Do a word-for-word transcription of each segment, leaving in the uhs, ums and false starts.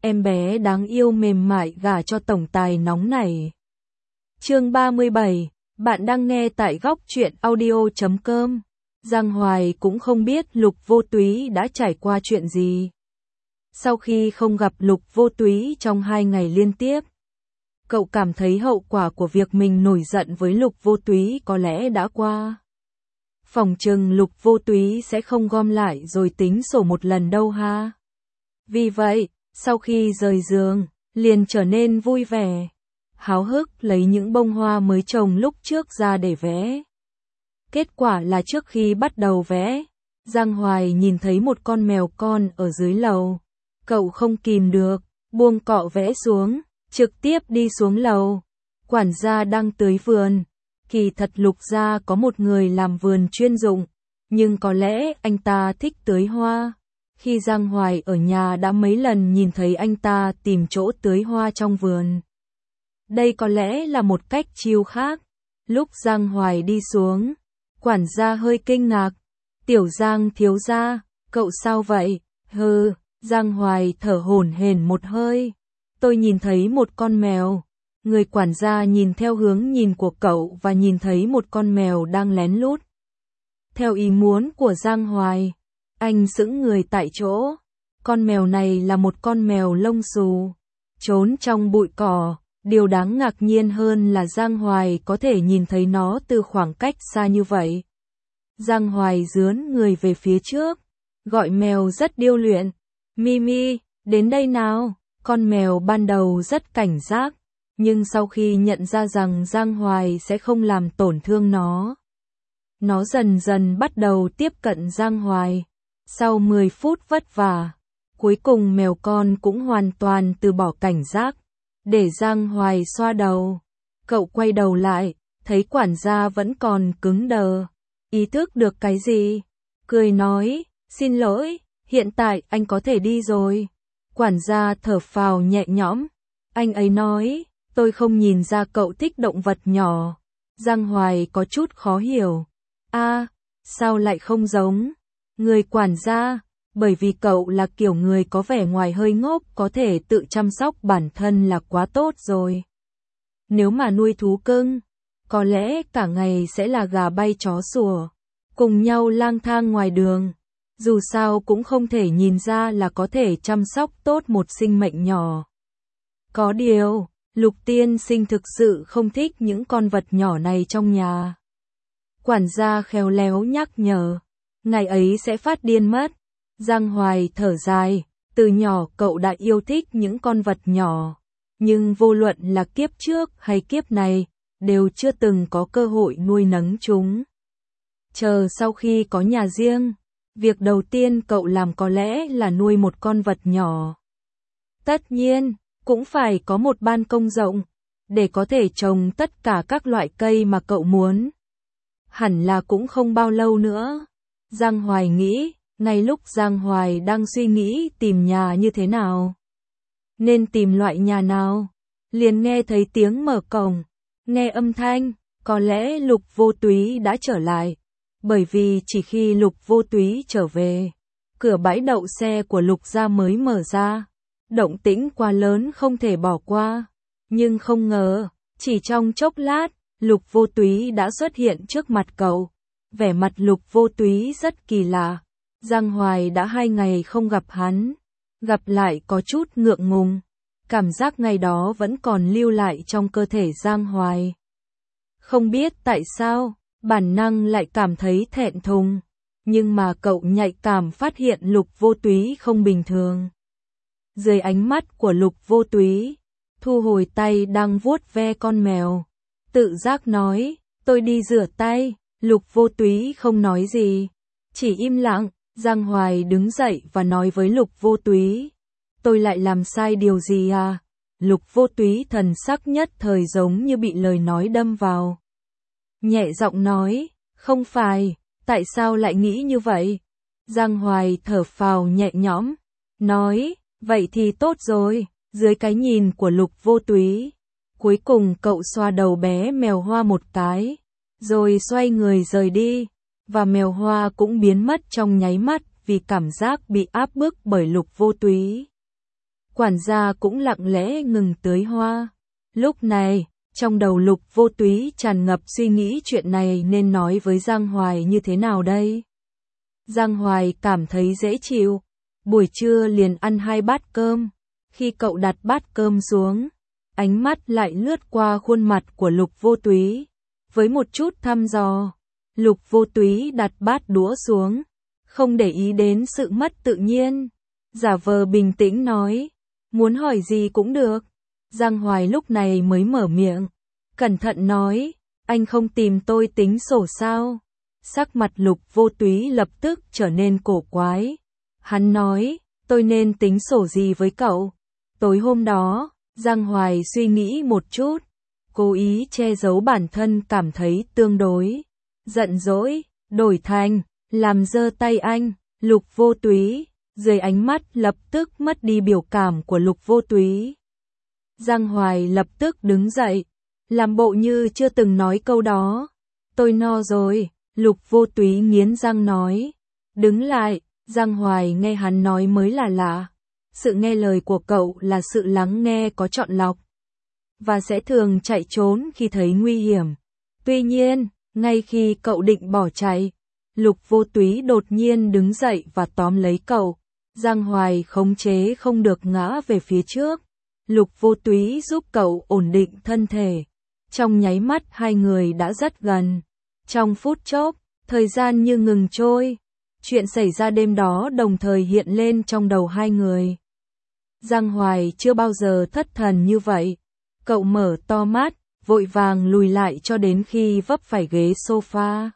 em bé đáng yêu mềm mại gả cho tổng tài nóng này. Chương ba mươi bảy, bạn đang nghe tại góc truyện audio chấm com. Giang Hoài cũng không biết Lục Vô Túy đã trải qua chuyện gì. Sau khi không gặp Lục Vô Túy trong hai ngày liên tiếp, cậu cảm thấy hậu quả của việc mình nổi giận với Lục Vô Túy có lẽ đã qua. Phỏng chừng Lục Vô Túy sẽ không gom lại rồi tính sổ một lần đâu ha. Vì vậy, sau khi rời giường, liền trở nên vui vẻ, háo hức lấy những bông hoa mới trồng lúc trước ra để vẽ. Kết quả là trước khi bắt đầu vẽ, Giang Hoài nhìn thấy một con mèo con ở dưới lầu. Cậu không kìm được, buông cọ vẽ xuống, trực tiếp đi xuống lầu. Quản gia đang tưới vườn. Kỳ thật Lục gia có một người làm vườn chuyên dụng, nhưng có lẽ anh ta thích tưới hoa. Khi Giang Hoài ở nhà đã mấy lần nhìn thấy anh ta tìm chỗ tưới hoa trong vườn. Đây có lẽ là một cách chill khác. Lúc Giang Hoài đi xuống, quản gia hơi kinh ngạc. Tiểu Giang thiếu gia, cậu sao vậy? Hừ, Giang Hoài thở hổn hển một hơi. Tôi nhìn thấy một con mèo. Người quản gia nhìn theo hướng nhìn của cậu và nhìn thấy một con mèo đang lén lút. Theo ý muốn của Giang Hoài, anh sững người tại chỗ. Con mèo này là một con mèo lông xù, trốn trong bụi cỏ. Điều đáng ngạc nhiên hơn là Giang Hoài có thể nhìn thấy nó từ khoảng cách xa như vậy. Giang Hoài dướn người về phía trước, gọi mèo rất điêu luyện. Mimi, đến đây nào. Con mèo ban đầu rất cảnh giác, nhưng sau khi nhận ra rằng Giang Hoài sẽ không làm tổn thương nó, nó dần dần bắt đầu tiếp cận Giang Hoài. Sau mười phút vất vả, cuối cùng mèo con cũng hoàn toàn từ bỏ cảnh giác, để Giang Hoài xoa đầu. Cậu quay đầu lại, thấy quản gia vẫn còn cứng đờ, ý thức được cái gì, cười nói, xin lỗi, hiện tại anh có thể đi rồi. Quản gia thở phào nhẹ nhõm, anh ấy nói, tôi không nhìn ra cậu thích động vật nhỏ. Giang Hoài có chút khó hiểu, a, sao lại không giống? Người quản gia, bởi vì cậu là kiểu người có vẻ ngoài hơi ngốc, có thể tự chăm sóc bản thân là quá tốt rồi. Nếu mà nuôi thú cưng, có lẽ cả ngày sẽ là gà bay chó sủa, cùng nhau lang thang ngoài đường. Dù sao cũng không thể nhìn ra là có thể chăm sóc tốt một sinh mệnh nhỏ. Có điều, Lục tiên sinh thực sự không thích những con vật nhỏ này trong nhà. Quản gia khéo léo nhắc nhở, ngày ấy sẽ phát điên mất. Giang Hoài thở dài, từ nhỏ cậu đã yêu thích những con vật nhỏ, nhưng vô luận là kiếp trước hay kiếp này, đều chưa từng có cơ hội nuôi nấng chúng. Chờ sau khi có nhà riêng, việc đầu tiên cậu làm có lẽ là nuôi một con vật nhỏ. Tất nhiên, cũng phải có một ban công rộng, để có thể trồng tất cả các loại cây mà cậu muốn. Hẳn là cũng không bao lâu nữa. Giang Hoài nghĩ, ngay lúc Giang Hoài đang suy nghĩ tìm nhà như thế nào, nên tìm loại nhà nào, liền nghe thấy tiếng mở cổng. Nghe âm thanh, có lẽ Lục Vô Túy đã trở lại. Bởi vì chỉ khi Lục Vô Túy trở về, cửa bãi đậu xe của Lục gia mới mở ra. Động tĩnh quá lớn không thể bỏ qua. Nhưng không ngờ, chỉ trong chốc lát, Lục Vô Túy đã xuất hiện trước mặt cậu. Vẻ mặt Lục Vô Túy rất kỳ lạ. Giang Hoài đã hai ngày không gặp hắn. Gặp lại có chút ngượng ngùng. Cảm giác ngày đó vẫn còn lưu lại trong cơ thể Giang Hoài. Không biết tại sao, bản năng lại cảm thấy thẹn thùng. Nhưng mà cậu nhạy cảm phát hiện Lục Vô Túy không bình thường. Dưới ánh mắt của Lục Vô Túy, thu hồi tay đang vuốt ve con mèo, tự giác nói, tôi đi rửa tay. Lục Vô Túy không nói gì, chỉ im lặng. Giang Hoài đứng dậy và nói với Lục Vô Túy, tôi lại làm sai điều gì à? Lục Vô Túy thần sắc nhất thời giống như bị lời nói đâm vào. Nhẹ giọng nói, không phải, tại sao lại nghĩ như vậy? Giang Hoài thở phào nhẹ nhõm, nói, vậy thì tốt rồi. Dưới cái nhìn của Lục Vô Túy, cuối cùng cậu xoa đầu bé mèo hoa một cái, rồi xoay người rời đi, và mèo hoa cũng biến mất trong nháy mắt vì cảm giác bị áp bức bởi Lục Vô Túy. quản gia cũng lặng lẽ ngừng tưới hoa. Lúc này, trong đầu Lục Vô Túy tràn ngập suy nghĩ chuyện này nên nói với Giang Hoài như thế nào đây. Giang Hoài cảm thấy dễ chịu, buổi trưa liền ăn hai bát cơm. Khi cậu đặt bát cơm xuống, ánh mắt lại lướt qua khuôn mặt của Lục Vô Túy. Với một chút thăm dò, Lục Vô Túy đặt bát đũa xuống, không để ý đến sự mất tự nhiên, giả vờ bình tĩnh nói, muốn hỏi gì cũng được. Giang Hoài lúc này mới mở miệng, cẩn thận nói, anh không tìm tôi tính sổ sao? Sắc mặt Lục Vô Túy lập tức trở nên cổ quái. Hắn nói, tôi nên tính sổ gì với cậu? Tối hôm đó, Giang Hoài suy nghĩ một chút, cố ý che giấu bản thân cảm thấy tương đối giận dỗi, đổi thành, làm giơ tay anh. Lục Vô Túy, dưới ánh mắt lập tức mất đi biểu cảm của Lục Vô Túy. Giang Hoài lập tức đứng dậy, làm bộ như chưa từng nói câu đó. Tôi no rồi, Lục Vô Túy nghiến răng nói. Đứng lại, Giang Hoài nghe hắn nói mới là lạ. Sự nghe lời của cậu là sự lắng nghe có chọn lọc, và sẽ thường chạy trốn khi thấy nguy hiểm. Tuy nhiên, ngay khi cậu định bỏ chạy, Lục Vô Túy đột nhiên đứng dậy và tóm lấy cậu. Giang Hoài khống chế không được ngã về phía trước. Lục Vô Túy giúp cậu ổn định thân thể. Trong nháy mắt hai người đã rất gần. Trong phút chốc, thời gian như ngừng trôi. Chuyện xảy ra đêm đó đồng thời hiện lên trong đầu hai người. Giang Hoài chưa bao giờ thất thần như vậy. Cậu mở to mắt, vội vàng lùi lại cho đến khi vấp phải ghế sofa.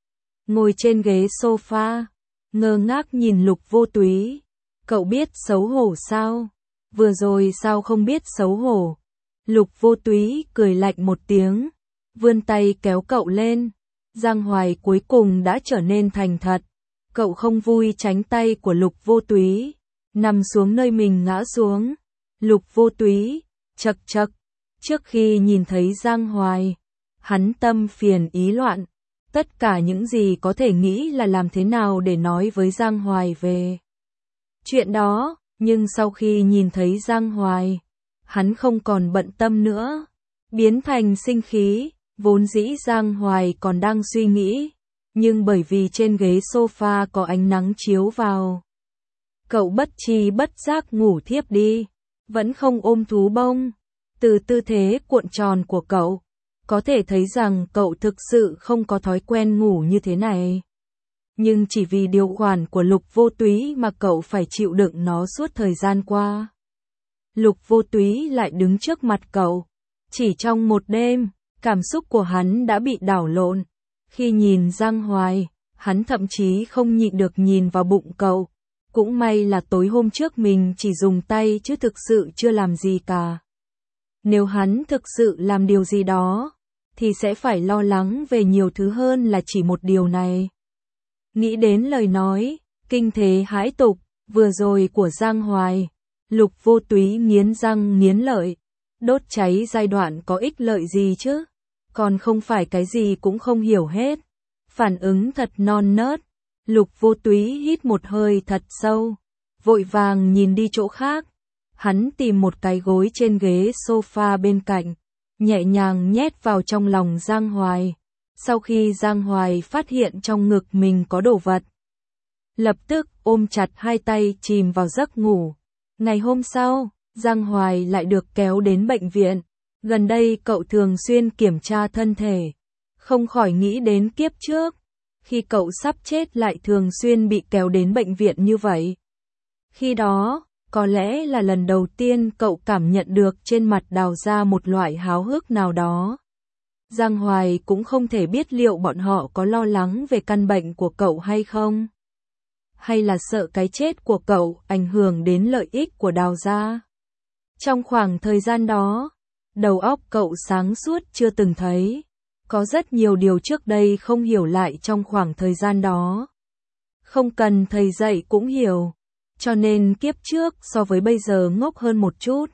Ngồi trên ghế sofa, ngơ ngác nhìn Lục Vô Túy. Cậu biết xấu hổ sao? Vừa rồi sao không biết xấu hổ? Lục Vô Túy cười lạnh một tiếng, vươn tay kéo cậu lên. Giang Hoài cuối cùng đã trở nên thành thật. Cậu không vui tránh tay của Lục Vô Túy, nằm xuống nơi mình ngã xuống. Lục Vô Túy, chậc chậc, trước khi nhìn thấy Giang Hoài, hắn tâm phiền ý loạn. Tất cả những gì có thể nghĩ là làm thế nào để nói với Giang Hoài về chuyện đó, nhưng sau khi nhìn thấy Giang Hoài, hắn không còn bận tâm nữa, biến thành sinh khí. Vốn dĩ Giang Hoài còn đang suy nghĩ, nhưng bởi vì trên ghế sofa có ánh nắng chiếu vào, cậu bất tri bất giác ngủ thiếp đi, vẫn không ôm thú bông. Từ tư thế cuộn tròn của cậu, có thể thấy rằng cậu thực sự không có thói quen ngủ như thế này. Nhưng chỉ vì điều khoản của Lục Vô Túy mà cậu phải chịu đựng nó suốt thời gian qua. Lục Vô Túy lại đứng trước mặt cậu. Chỉ trong một đêm, cảm xúc của hắn đã bị đảo lộn. Khi nhìn Giang Hoài, hắn thậm chí không nhịn được nhìn vào bụng cậu. Cũng may là tối hôm trước mình chỉ dùng tay chứ thực sự chưa làm gì cả. Nếu hắn thực sự làm điều gì đó, thì sẽ phải lo lắng về nhiều thứ hơn là chỉ một điều này. Nghĩ đến lời nói, kinh thế hãi tục, vừa rồi của Giang Hoài, Lục Vô Túy nghiến răng nghiến lợi. Đốt cháy giai đoạn có ích lợi gì chứ? Còn không phải cái gì cũng không hiểu hết. Phản ứng thật non nớt. Lục Vô Túy hít một hơi thật sâu, vội vàng nhìn đi chỗ khác. Hắn tìm một cái gối trên ghế sofa bên cạnh, nhẹ nhàng nhét vào trong lòng Giang Hoài. Sau khi Giang Hoài phát hiện trong ngực mình có đồ vật, lập tức ôm chặt hai tay chìm vào giấc ngủ. Ngày hôm sau, Giang Hoài lại được kéo đến bệnh viện. Gần đây cậu thường xuyên kiểm tra thân thể, không khỏi nghĩ đến kiếp trước, khi cậu sắp chết lại thường xuyên bị kéo đến bệnh viện như vậy. Khi đó, có lẽ là lần đầu tiên cậu cảm nhận được trên mặt đào ra một loại háo hức nào đó. Giang Hoài cũng không thể biết liệu bọn họ có lo lắng về căn bệnh của cậu hay không, hay là sợ cái chết của cậu ảnh hưởng đến lợi ích của đào gia. Trong khoảng thời gian đó, đầu óc cậu sáng suốt chưa từng thấy. Có rất nhiều điều trước đây không hiểu lại trong khoảng thời gian đó. Không cần thầy dạy cũng hiểu. Cho nên kiếp trước so với bây giờ ngốc hơn một chút.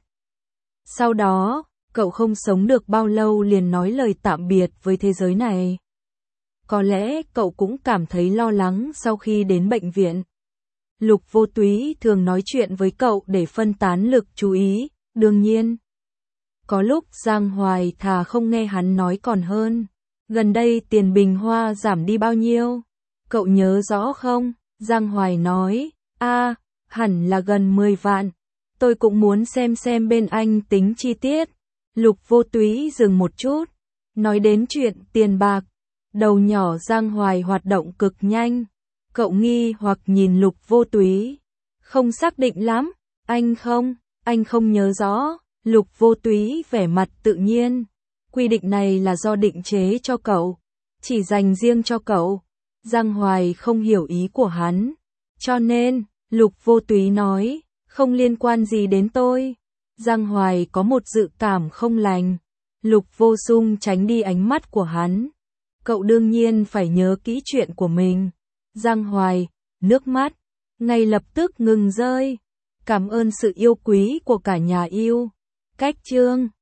Sau đó, cậu không sống được bao lâu liền nói lời tạm biệt với thế giới này. Có lẽ cậu cũng cảm thấy lo lắng sau khi đến bệnh viện. Lục Vô Túy thường nói chuyện với cậu để phân tán lực chú ý, đương nhiên. Có lúc Giang Hoài thà không nghe hắn nói còn hơn. Gần đây tiền bình hoa giảm đi bao nhiêu? Cậu nhớ rõ không? Giang Hoài nói, a, hẳn là gần mười vạn. Tôi cũng muốn xem xem bên anh tính chi tiết. Lục Vô Túy dừng một chút, nói đến chuyện tiền bạc. Đầu nhỏ Giang Hoài hoạt động cực nhanh. Cậu nghi hoặc nhìn Lục Vô Túy. Không xác định lắm, anh không, anh không nhớ rõ. Lục Vô Túy vẻ mặt tự nhiên. Quy định này là do định chế cho cậu, chỉ dành riêng cho cậu. Giang Hoài không hiểu ý của hắn. Cho nên, Lục Vô Túy nói, không liên quan gì đến tôi. Giang Hoài có một dự cảm không lành. Lục Vô Sung tránh đi ánh mắt của hắn. Cậu đương nhiên phải nhớ kỹ chuyện của mình. Giang Hoài, nước mắt, ngay lập tức ngừng rơi. Cảm ơn sự yêu quý của cả nhà yêu. Cách chương